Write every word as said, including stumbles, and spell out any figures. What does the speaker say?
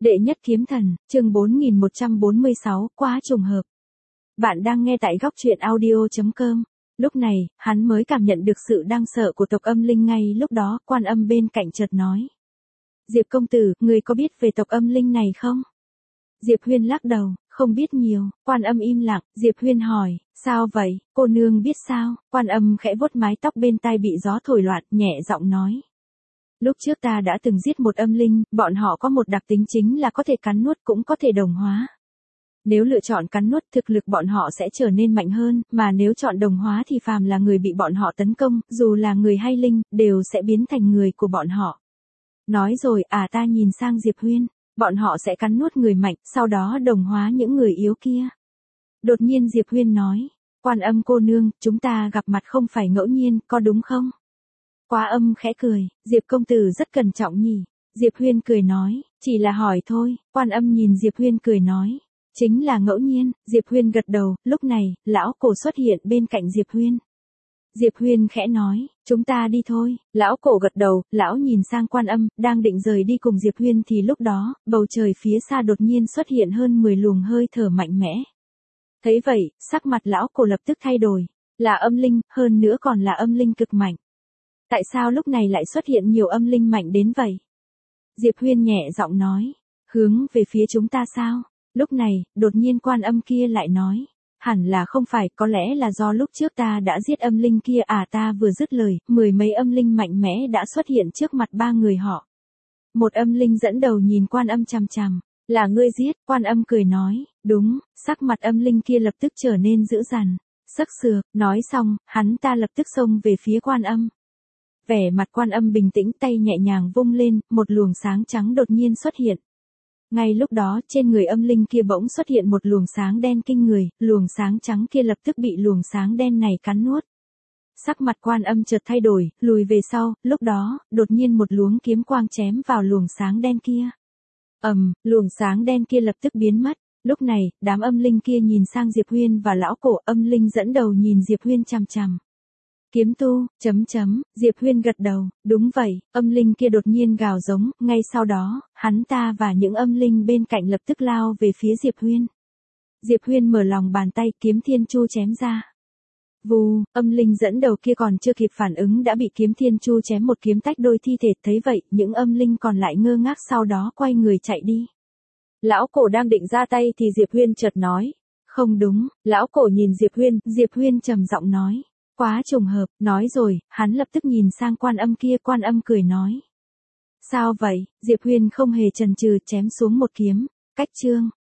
Đệ nhất kiếm thần, chương bốn nghìn một trăm bốn mươi sáu, quá trùng hợp. Bạn đang nghe tại góc truyện audio chấm com. Lúc này, hắn mới cảm nhận được sự đáng sợ của tộc âm linh ngay lúc đó, Quan Âm bên cạnh chợt nói. Diệp công tử, người có biết về tộc âm linh này không? Diệp Huyên lắc đầu, không biết nhiều. Quan Âm im lặng, Diệp Huyên hỏi, sao vậy, cô nương biết sao? Quan Âm khẽ vuốt mái tóc bên tai bị gió thổi loạn, nhẹ giọng nói. Lúc trước ta đã từng giết một âm linh, bọn họ có một đặc tính chính là có thể cắn nuốt cũng có thể đồng hóa. Nếu lựa chọn cắn nuốt, thực lực bọn họ sẽ trở nên mạnh hơn, mà nếu chọn đồng hóa thì phàm là người bị bọn họ tấn công, dù là người hay linh, đều sẽ biến thành người của bọn họ. Nói rồi, à ta nhìn sang Diệp Huyên, bọn họ sẽ cắn nuốt người mạnh, sau đó đồng hóa những người yếu kia. Đột nhiên Diệp Huyên nói, Quan Âm cô nương, chúng ta gặp mặt không phải ngẫu nhiên, có đúng không? Quá Âm khẽ cười, Diệp công tử rất cẩn trọng nhỉ. Diệp Huyên cười nói, chỉ là hỏi thôi. Quan Âm nhìn Diệp Huyên cười nói, chính là ngẫu nhiên. Diệp Huyên gật đầu, lúc này, lão cổ xuất hiện bên cạnh Diệp Huyên. Diệp Huyên khẽ nói, chúng ta đi thôi. Lão cổ gật đầu, lão nhìn sang Quan Âm, đang định rời đi cùng Diệp Huyên thì lúc đó, bầu trời phía xa đột nhiên xuất hiện hơn mười luồng hơi thở mạnh mẽ. Thấy vậy, sắc mặt lão cổ lập tức thay đổi, là âm linh, hơn nữa còn là âm linh cực mạnh. Tại sao lúc này lại xuất hiện nhiều âm linh mạnh đến vậy? Diệp Huyên nhẹ giọng nói, hướng về phía chúng ta sao? Lúc này, đột nhiên Quan Âm kia lại nói, hẳn là không phải, có lẽ là do lúc trước ta đã giết âm linh kia à ta vừa dứt lời, mười mấy âm linh mạnh mẽ đã xuất hiện trước mặt ba người họ. Một âm linh dẫn đầu nhìn Quan Âm chằm chằm, là ngươi giết, Quan Âm cười nói, đúng, sắc mặt âm linh kia lập tức trở nên dữ dằn, sắc sược, nói xong, hắn ta lập tức xông về phía Quan Âm. Vẻ mặt Quan Âm bình tĩnh, tay nhẹ nhàng vung lên, một luồng sáng trắng đột nhiên xuất hiện. Ngay lúc đó, trên người âm linh kia bỗng xuất hiện một luồng sáng đen kinh người, luồng sáng trắng kia lập tức bị luồng sáng đen này cắn nuốt. Sắc mặt Quan Âm chợt thay đổi, lùi về sau, lúc đó, đột nhiên một luồng kiếm quang chém vào luồng sáng đen kia. Ầm, um, luồng sáng đen kia lập tức biến mất. Lúc này, đám âm linh kia nhìn sang Diệp Huyên và lão cổ, âm linh dẫn đầu nhìn Diệp Huyên chằm chằm. Kiếm tu, chấm chấm, Diệp Huyên gật đầu, đúng vậy, âm linh kia đột nhiên gào giống, ngay sau đó, hắn ta và những âm linh bên cạnh lập tức lao về phía Diệp Huyên. Diệp Huyên mở lòng bàn tay, kiếm thiên chu chém ra. Vù, âm linh dẫn đầu kia còn chưa kịp phản ứng đã bị kiếm thiên chu chém một kiếm tách đôi thi thể, thấy vậy, những âm linh còn lại ngơ ngác sau đó quay người chạy đi. Lão cổ đang định ra tay thì Diệp Huyên chợt nói, không đúng, lão cổ nhìn Diệp Huyên, Diệp Huyên trầm giọng nói. Quá trùng hợp, nói rồi, hắn lập tức nhìn sang Quan Âm kia, Quan Âm cười nói. Sao vậy, Diệp Huyên không hề chần chừ chém xuống một kiếm, cách chương.